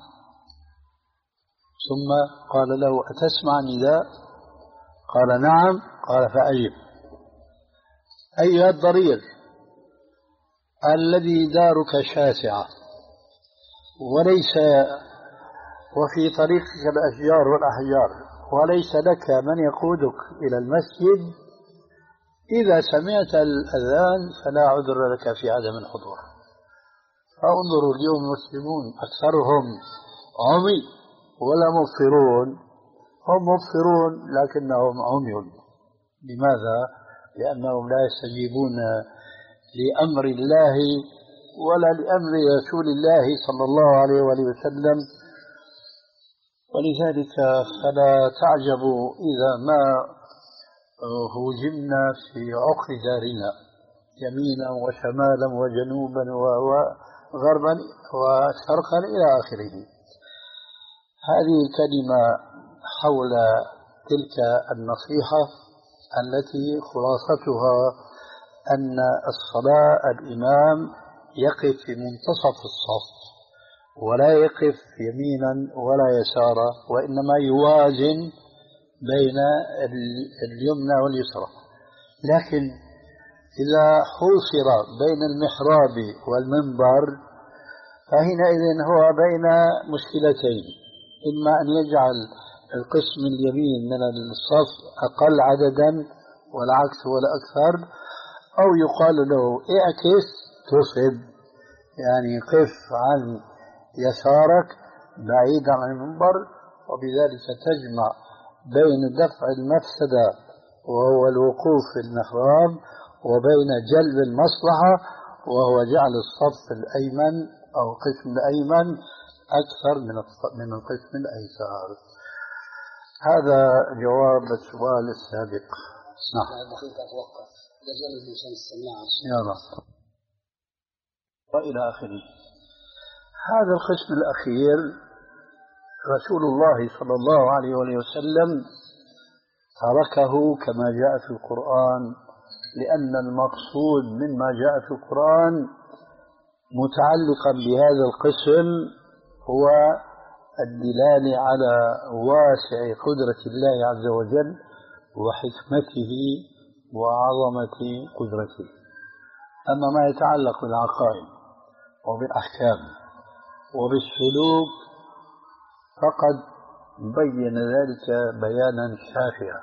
ثم قال له: أتسمع النداء؟ قال: نعم. قال: فأجب. أيها الضرير الذي دارك شاسعة وليس وفي طريقك الأشجار والأحجار وليس لك من يقودك إلى المسجد، إذا سمعت الأذان فلا عذر لك في عدم الحضور. فانظروا اليوم المسلمون أكثرهم عمي ولا مبصرون، هم مبصرون لكنهم عمي. لماذا؟ لأنهم لا يستجيبون لأمر الله ولا لأمر رسول الله صلى الله عليه وآله وسلم. ولذلك فلا تعجبوا إذا ما هوجمنا في عقر دارنا يمينا وشمالا وجنوبا وغربا وشرقا إلى آخره. هذه كلمة حول تلك النصيحة التي خلاصتها أن الصلاة الإمام يقف في منتصف الصف ولا يقف يمينا ولا يسارا، وإنما يوازن بين اليمنى واليسرى. لكن إذا حوصر بين المحراب والمنبر فحينئذ هو بين مشكلتين: إما أن يجعل القسم اليمين من الصف أقل عددا والعكس هو الأكثر، أو يقال له اعكس تصب، يعني قف عن يسارك بعيدا عن المنبر، وبذلك تجمع بين دفع المفسدة وهو الوقوف في المحراب وبين جلب المصلحة وهو جعل الصف الأيمن أو القسم الأيمن أكثر من من القسم الأيسر. هذا جواب السؤال السابق. نعم. يا رب. وإلى آخره. هذا القسم الأخير رسول الله صلى الله عليه وسلم تركه كما جاء في القرآن، لأن المقصود مما جاء في القرآن متعلقا بهذا القسم هو الدلالة على واسع قدرة الله عز وجل وحكمته وعظمة قدرته. أما ما يتعلق بالعقائد وبالأحكام وبالسلوك فقد بين ذلك بيانا شافعا.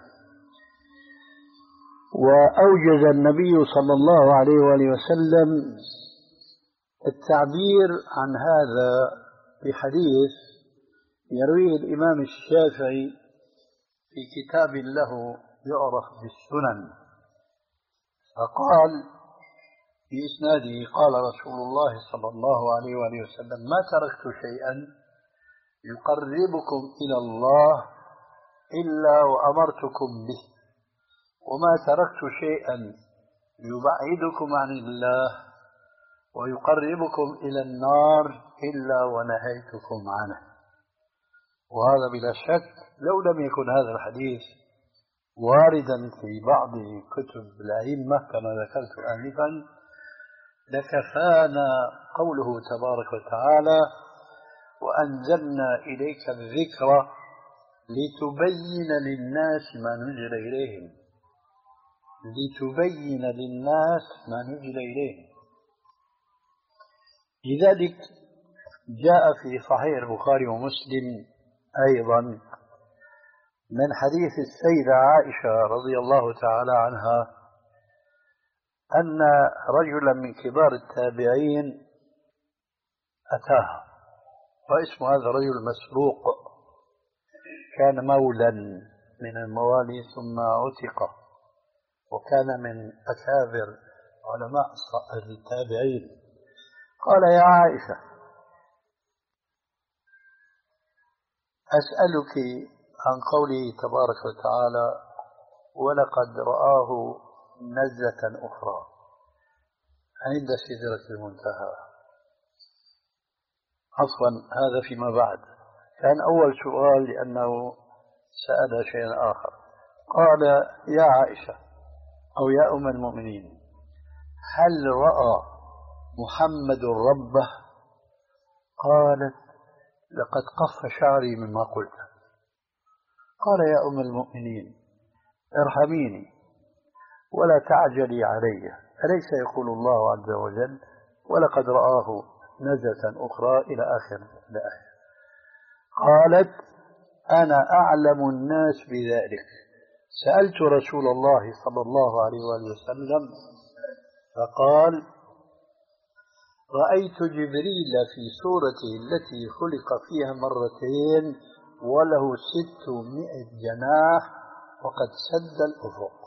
وأوجز النبي صلى الله عليه وآله وسلم التعبير عن هذا بحديث يرويه الإمام الشافعي في كتاب له يعرف بالسنن، فقال في إسناده: قال رسول الله صلى الله عليه وآله وسلم: ما تركت شيئا يقربكم إلى الله إلا وأمرتكم به، وما تركت شيئا يبعدكم عن الله ويقربكم إلى النار إلا ونهيتكم عنه. وهذا بلا شك لو لم يكن هذا الحديث واردا في بعض كتب الأئمة كما ذكرت آنفا لكفانا قوله تبارك وتعالى: وأنزلنا إليك الذكر لتبين للناس ما نزل إليهم لتبين للناس ما نزل إليهم. لذلك جاء في صحيح البخاري ومسلم أيضا من حديث السيدة عائشة رضي الله تعالى عنها أن رجلا من كبار التابعين أتاها، واسم هذا الرجل مسروق، كان مولا من الموالي ثم عتق، وكان من أكابر علماء التابعين. قال: يا عائشة، أسألك عن قوله تبارك وتعالى: ولقد رآه نزلة أخرى عند سدرة المنتهى. عفوا، هذا فيما بعد، كان أول سؤال لأنه سأل شيئا آخر. قال: يا عائشة أو يا أم المؤمنين، هل رأى محمد ربه؟ قالت: لقد قف شعري مما قلت. قال: يا أم المؤمنين، ارحميني ولا تعجلي علي، أليس يقول الله عز وجل: ولقد رآه نزلة أخرى إلى آخر الآية. قالت: أنا أعلم الناس بذلك، سألت رسول الله صلى الله عليه وآله وسلم فقال: رأيت جبريل في صورته التي خلق فيها مرتين وله ستمائة جناح وقد سد الأفق.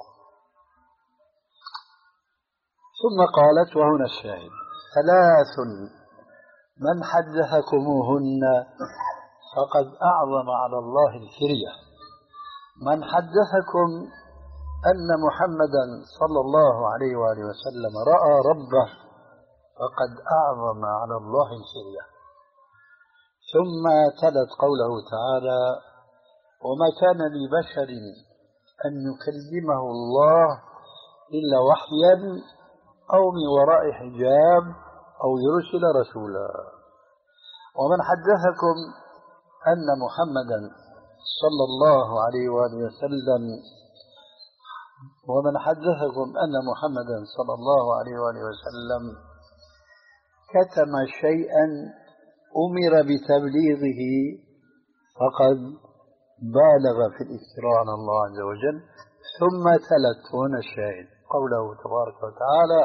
ثم قالت، وهنا الشاهد: ثلاث من حدثكموهن فقد أعظم على الله الفرية. من حدثكم أن محمدا صلى الله عليه وآله وسلم رأى ربه فقد أعظم على الله الفرية. ثم تلت قوله تعالى: وما كان لبشر أن يكلمه الله إلا وحيا أو من وراء حجاب أو يرسل رسولا. ومن حدثكم أن محمدا صلى الله عليه وآله وسلم ومن حدثكم أن محمدا صلى الله عليه وآله وسلم كتم شيئا أمر بتبليغه فقد بالغ في الافتراء على الله عز وجل. ثم تلت هنا الشاهد قوله تبارك وتعالى: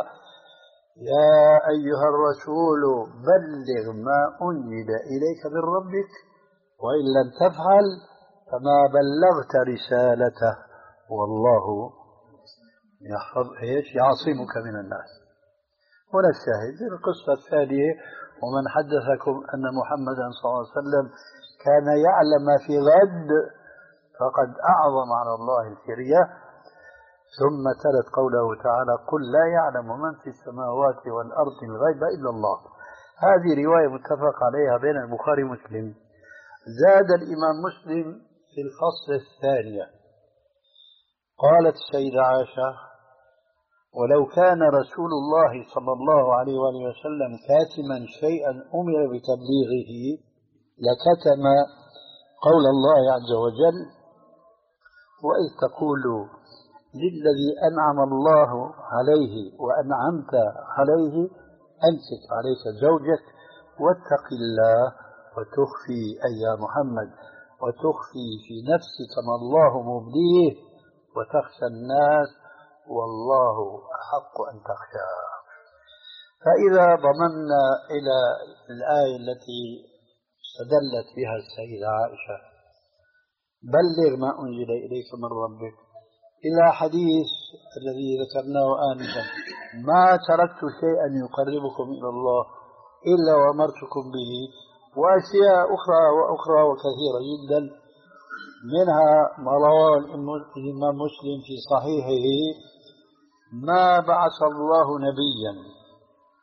يا أيها الرسول بلغ ما أنزل إليك من ربك وإن لم تفعل فما بلغت رسالته والله يحفظ ايش يعصمك من الناس. هنا الشاهد القصة الثانية: ومن حدثكم أن محمدا صلى الله عليه وسلم كان يعلم ما في غد فقد أعظم على الله الفرية. ثم تلت قوله تعالى: قل لا يعلم من في السماوات والأرض الغيب إلا الله. هذه رواية متفق عليها بين البخاري ومسلم. زاد الإمام مسلم في الفصل الثانية قالت السيدة عائشة: ولو كان رسول الله صلى الله عليه وآله وسلم كاتما شيئا أمر بتبليغه لكتم قول الله عز وجل: وإذ تقول للذي أنعم الله عليه وأنعمت عليه أمسك عليك زوجك واتق الله وتخفي أي يا محمد وتخفي في نفسك ما الله مبديه وتخشى الناس والله أحق أن تخشاه. فإذا ضممنا إلى الآية التي استدلت بها السيدة عائشة: بلغ ما أنزل إليك من ربك، إلى حديث الذي ذكرناه آنفا: ما تركت شيئا يقربكم إلى الله إلا وأمرتكم به، وأشياء أخرى وأخرى وكثيرة جدا، منها ما رواه الإمام مسلم في صحيحه: ما بعث الله نبيا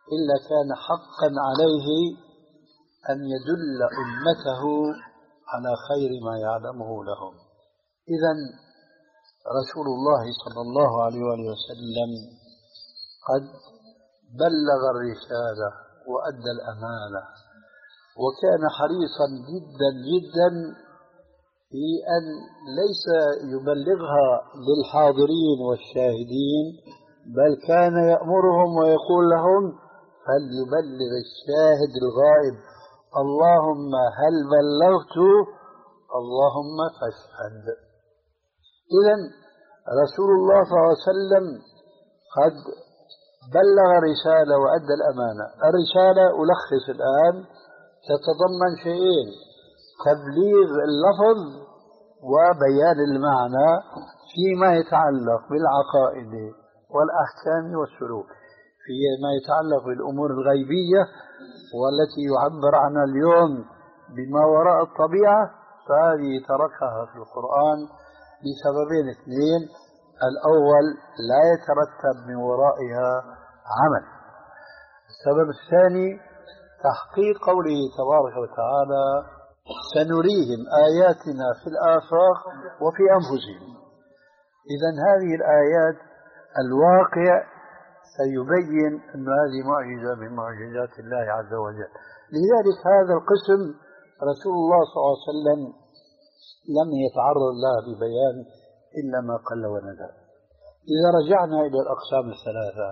إلا كان حقا عليه أن يدل أمته على خير ما يعلمه لهم. إذن رسول الله صلى الله عليه وآله وسلم قد بلغ الرسالة وأدى الأمانة، وكان حريصا جدا جدا في أن ليس يبلغها للحاضرين والشاهدين، بل كان يأمرهم ويقول لهم فليبلغ الشاهد الغائب، اللهم هل بلغت اللهم فاشهد. إذن رسول الله صلى الله عليه وسلم قد بلغ رسالة وأدى الأمانة. الرسالة ألخص الآن تتضمن شيئين: تبليغ اللفظ وبيان المعنى فيما يتعلق بالعقائد والأحكام والسلوك. فيما يتعلق بالأمور الغيبية والتي يعبر عنها اليوم بما وراء الطبيعة، فهذه تركها في القرآن لسببين اثنين: الأول لا يترتب من ورائها عمل، السبب الثاني تحقيق قوله تبارك وتعالى سنريهم آياتنا في الآفاق وفي أنفسهم. إذن هذه الآيات الواقع سيبين أن هذه معجزة من معجزات الله عز وجل. لذلك هذا القسم رسول الله صلى الله عليه وسلم لم يتعرض لها ببيان إلا ما قل وندى. إذا رجعنا إلى الأقسام الثلاثة،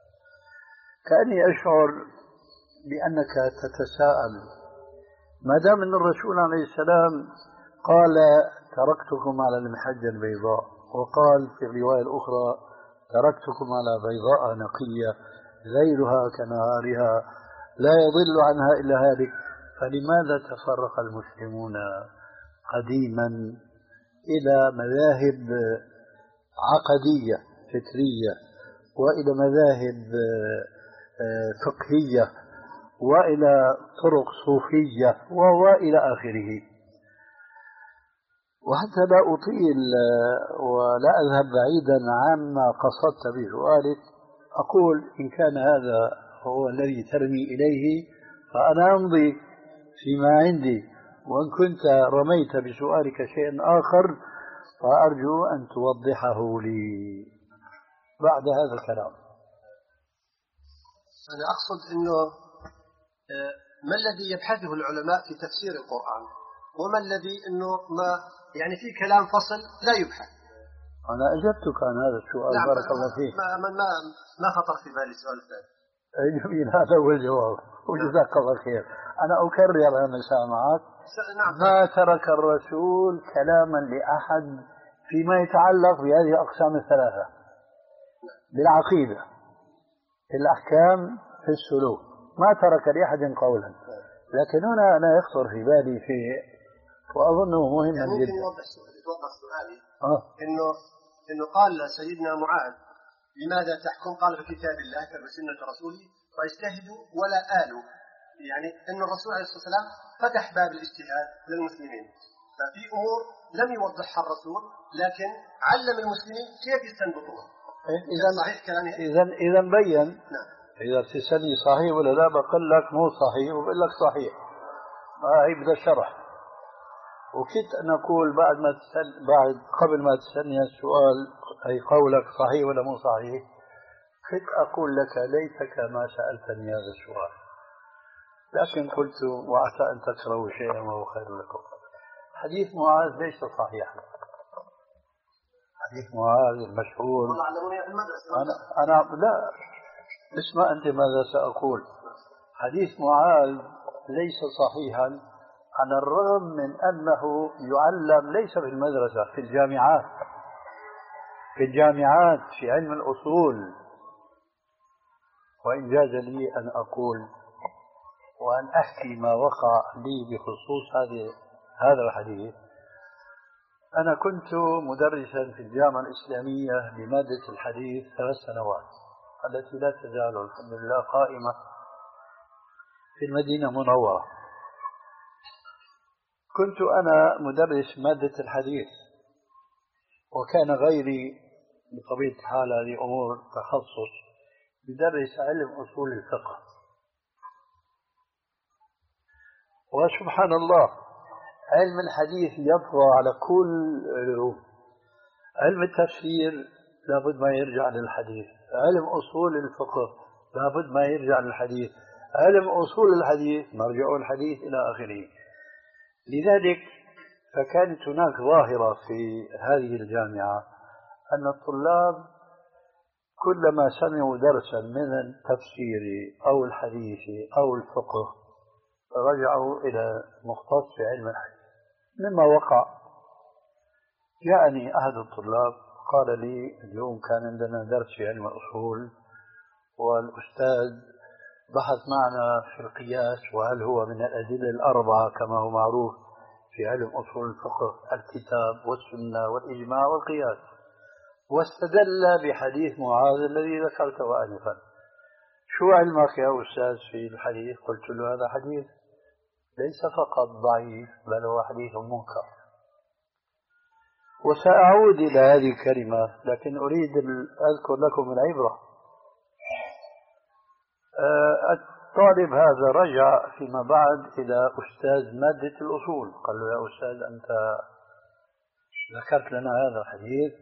كأني أشعر بأنك تتساءل: ما دام أن الرسول عليه السلام قال تركتكم على المحجة البيضاء، وقال في الرواية الأخرى تركتكم على بيضاء نقية ليلها كنهارها لا يضل عنها إلا هالك، فلماذا تفرق المسلمون قديما إلى مذاهب عقدية فكرية، وإلى مذاهب فقهية، وإلى طرق صوفية، وإلى آخره؟ وحتى لا أطيل ولا أذهب بعيدا عما قصدت بسؤالك، أقول إن كان هذا هو الذي ترمي إليه فأنا أمضي فيما عندي، وإن كنت رميت بسؤالك شيئا آخر فأرجو أن توضحه لي بعد هذا الكلام. أنا أقصد أنه ما الذي يبحثه العلماء في تفسير القرآن، وما الذي أنه ما يعني في كلام فصل لا يبحث. أنا أجبتك عن هذا السؤال. نعم، بارك الله فيك. ما, ما, ما, ما خطر في بالي السؤال الثاني. جميل، هذا هو الجواب، وجزاك الله خير. أنا أكرر يا مسامعك. نعم. ما ترك الرسول كلاما لأحد فيما يتعلق بهذه الأقسام الثلاثة: بالعقيدة، في الأحكام، في السلوك، ما ترك لأحد قولا. لكن هنا أنا يخطر في بالي شيء وأظنه مهم يعني جدا. ممكن يوضح يتوضح سؤالي. آه. إنه إنه قال سيدنا معاذ لماذا تحكم؟ قال في كتاب الله وسنة رسوله فاجتهدوا ولا آلوا، يعني إن الرسول عليه الصلاة والسلام فتح باب الاجتهاد للمسلمين، ففي أمور لم يوضحها الرسول لكن علم المسلمين كيف يستنبطوها. إذا صحيح كلامي؟ إذا إذا بين. نعم. إذا تسألني صحيح ولا لا بقول لك مو صحيح وبقول لك صحيح، ما يبدأ شرح. وكنت أن أقول بعد ما تسأل بعد قبل ما تسألني السؤال أي قولك صحيح ولا مو صحيح، كنت أقول لك ليتك ما سألتني هذا السؤال، لكن قلت وعسى أن تكرهوا شيئا وهو خير لكم. حديث معاذ ليس صحيحا. حديث معاذ المشهور أنا, أنا لا اسمع أنت ماذا سأقول. حديث معاذ ليس صحيحا على الرغم من أنه يعلم ليس في المدرسة، في الجامعات، في الجامعات في علم الأصول. وإن جاز لي أن أقول وأن أحكي ما وقع لي بخصوص هذه هذا الحديث. أنا كنت مدرسا في الجامعة الإسلامية بمادة الحديث ثلاث سنوات التي لا تزال الحمد لله قائمة في المدينة المنورة. كنت أنا مدرس مادة الحديث، وكان غيري بطبيعة الحال هذه أمور تخصص يدرس علم أصول الفقه. وسبحان الله علم الحديث يطغى على كل العلوم. علم التفسير لابد ما يرجع للحديث، علم أصول الفقه لابد ما يرجع للحديث، علم أصول الحديث مرجع الحديث إلى آخره. لذلك فكانت هناك ظاهرة في هذه الجامعة أن الطلاب كلما سمعوا درسا من التفسير أو الحديث أو الفقه رجعوا إلى مختص في علم الحديث. مما وقع جاءني أحد الطلاب قال لي اليوم كان عندنا درس في علم الأصول والأستاذ بحث معنا في القياس وهل هو من الأدلة الأربعة كما هو معروف في علم أصول الفقه الكتاب والسنة والإجماع والقياس، واستدل بحديث معاذ الذي ذكرته آنفا. شو علمك يا أستاذ في الحديث؟ قلت له هذا حديث ليس فقط ضعيف بل هو حديث منكر. وسأعود إلى هذه الكلمة لكن أريد أذكر لكم العبرة. الطالب هذا رجع فيما بعد إلى أستاذ مادة الأصول قال له يا أستاذ أنت ذكرت لنا هذا الحديث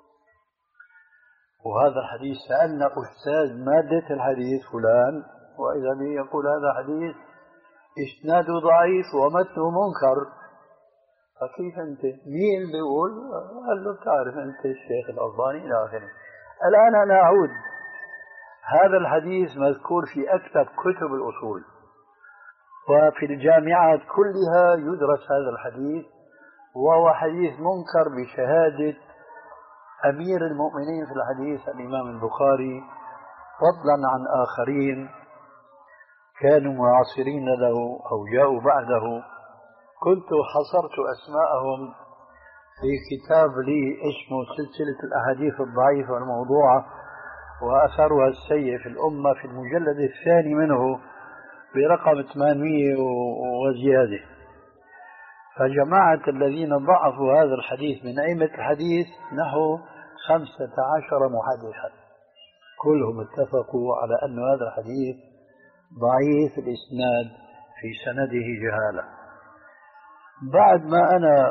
وهذا الحديث سألنا أستاذ مادة الحديث فلان وإذا به يقول هذا حديث إسناده ضعيف ومتنه منكر، فكيف أنت؟ مين بيقول؟ قال له تعرف أنت الشيخ الألباني إلى آخره. الآن أنا أعود، هذا الحديث مذكور في أكثر كتب الأصول وفي الجامعات كلها يدرس هذا الحديث، وهو حديث منكر بشهادة أمير المؤمنين في الحديث الإمام البخاري فضلا عن آخرين كانوا معاصرين له أو جاءوا بعده. كنت حصرت أسماءهم في كتاب لي اسمه سلسلة الأحاديث الضعيفة والموضوعة وأثرها السيء في الأمة في المجلد الثاني منه برقم ثمانمئة وزيادة. فجماعة الذين ضعفوا هذا الحديث من أئمة الحديث نحو خمسة عشر محدثا كلهم اتفقوا على أن هذا الحديث ضعيف الإسناد في سنده جهالة. بعد ما أنا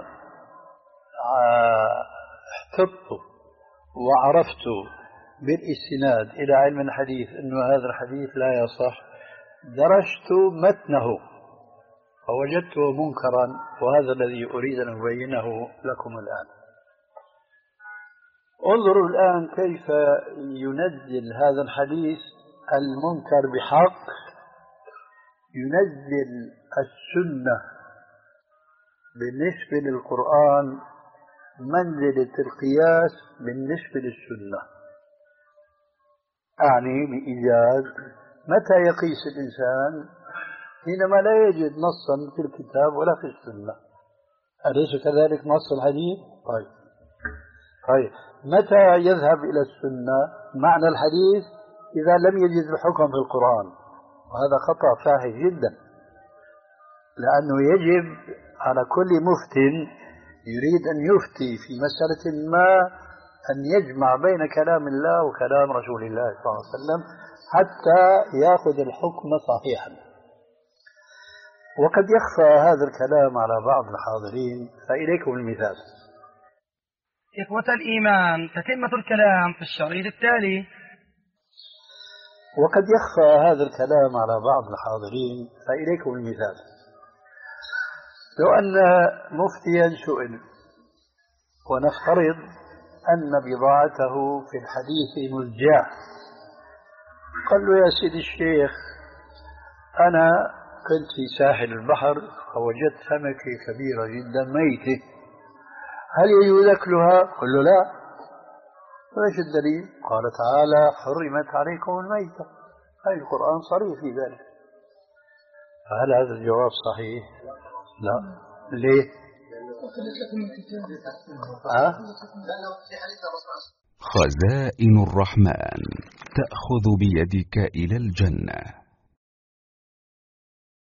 احتطت وعرفت بالاستناد إلى علم الحديث أن هذا الحديث لا يصح درست متنه فوجدته منكرا، وهذا الذي أريد أن أبينه لكم الآن. انظروا الآن كيف ينزل هذا الحديث المنكر بحق، ينزل السنة بالنسبة للقرآن منزلة القياس بالنسبة للسنة. أعني بإيجاز متى يقيس الإنسان؟ حينما لا يجد نصا في الكتاب ولا في السنة. أليس كذلك نص الحديث؟ طيب طيب متى يذهب إلى السنة معنى الحديث؟ إذا لم يجد الحكم في القرآن، وهذا خطأ فاحش جدا، لأنه يجب على كل مفت يريد أن يفتي في مسألة ما أن يجمع بين كلام الله وكلام رسول الله صلى الله عليه وسلم حتى يأخذ الحكم صحيحا. وقد يخفى هذا الكلام على بعض الحاضرين، فإليكم المثال. إخوة الإيمان، تتمة الكلام في الشريط التالي. وقد يخفى هذا الكلام على بعض الحاضرين، فإليكم المثال. لو أن مفتيا سئل ونفترض أن بضاعته في الحديث مزجاة، قال له يا سيدي الشيخ أنا كنت في ساحل البحر فوجدت سمكة كبيرة جدا ميتة، هل يجوز أكلها؟ قل له لا. ايش الدليل؟ قال تعالى حرمت عليكم الميتة، هاي القرآن صريح في ذلك. فهل هذا الجواب صحيح؟ لا. ليه؟ أه؟ خزائن الرحمن تأخذ بيدك إلى الجنة.